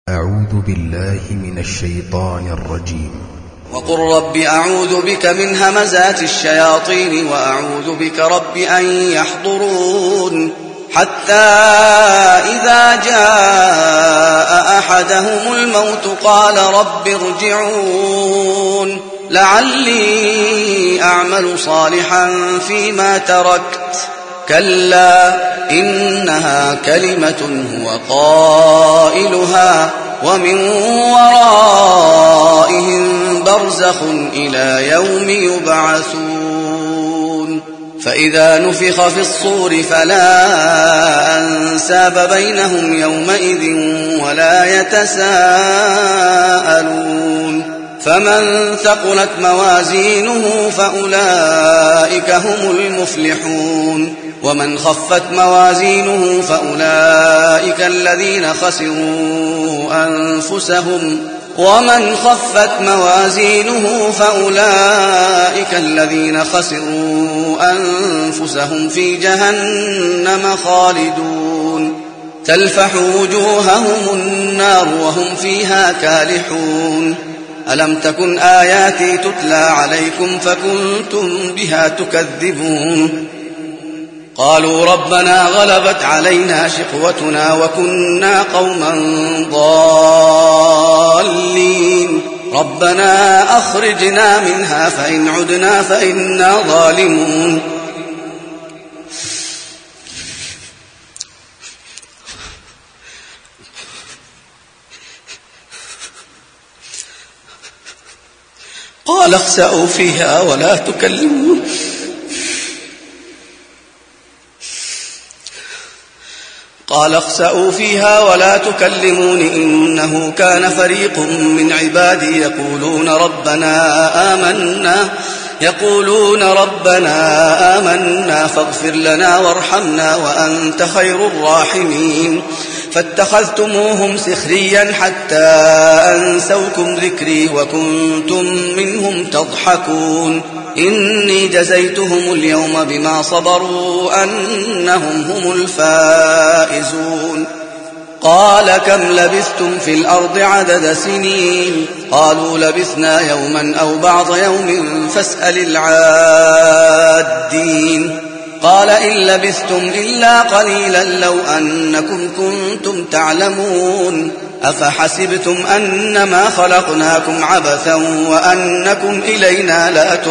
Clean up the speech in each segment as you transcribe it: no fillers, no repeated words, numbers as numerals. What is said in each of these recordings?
أعوذ بالله من الشيطان الرجيم. وقل رب أعوذ بك من همزات الشياطين وأعوذ بك رب أن يحضرون حتى إذا جاء أحدهم الموت قال رب ارجعون لعلي أعمل صالحا فيما تركت كلا إنها كلمة هو قائلها ومن ورائهم برزخ إلى يوم يبعثون فإذا نفخ في الصور فلا أنساب بينهم يومئذ ولا يتساءلون فمن ثقلت موازينه فأولئك هم المفلحون ومن خفت موازينه فأولئك الذين خسروا أنفسهم في جهنم خالدون تلفح وجوههم النار وهم فيها كالحون ألم تكن آياتي تتلى عليكم فكنتم بها تكذبون قالوا ربنا غلبت علينا شقوتنا وكنا قوما ضالين ربنا أخرجنا منها فإن عدنا فإنا ظالمون قال اخسأوا فيها ولا تكلمون إنه كان فريق من عبادي يقولون ربنا آمنا فاغفر لنا وارحمنا وأنت خير الراحمين فاتخذتموهم سخريا حتى أنسوكم ذكري وكنتم منهم تضحكون إني جزيتهم اليوم بما صبروا أنهم هم الفائزون قال كم لبثتم في الأرض عدد سنين قالوا لبثنا يوما أو بعض يوم فاسأل العادين قال إن لبثتم إلا قليلا لو أنكم كنتم تعلمون أفحسبتم أنما خلقناكم عبثا وأنكم إلينا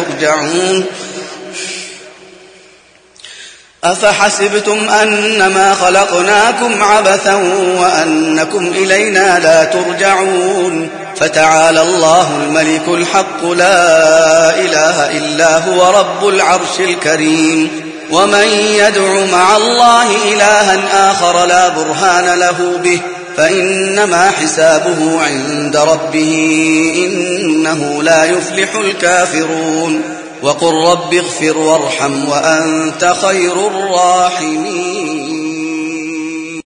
لا ترجعون فتعالى الله الملك الحق لا إله إلا هو رب العرش الكريم ومن يدع مع الله إلها آخر لا برهان له به فإنما حسابه عند ربه إنه لا يفلح الكافرون وقل رب اغفر وارحم وأنت خير الراحمين